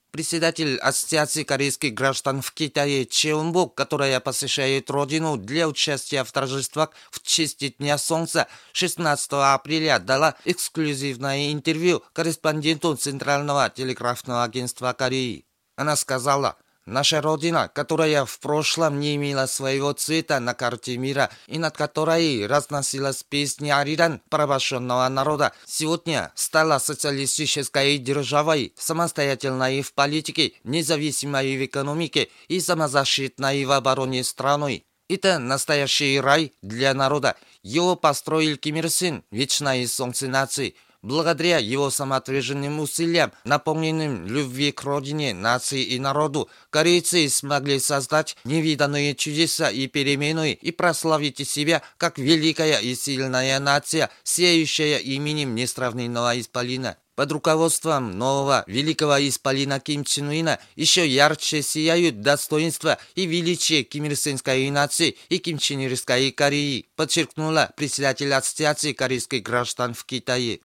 Председатель Ассоциации корейских граждан в Китае Чеонбок, которая посещает родину для участия в торжествах в честь Дня Солнца, 16 апреля дала эксклюзивное интервью корреспонденту Центрального телеграфного агентства Кореи. Она сказала: «Наша родина, которая в прошлом не имела своего цвета на карте мира и над которой разносилась песня Ариран порабощенного народа, сегодня стала социалистической державой, самостоятельной в политике, независимой в экономике и самозащитной в обороне страной. Это настоящий рай для народа. Его построил Ким Ир Сен, вечное солнце нации». Благодаря его самоотверженным усилиям, наполненным любви к родине, нации и народу, корейцы смогли создать невиданные чудеса и перемены и прославить себя как великая и сильная нация, сеющая именем несравненного исполина. Под руководством нового великого исполина Ким Чен Ына еще ярче сияют достоинства и величие Ким Ир Сенской нации и Ким Чен Ирской Кореи, подчеркнула председатель Ассоциации корейских граждан в Китае.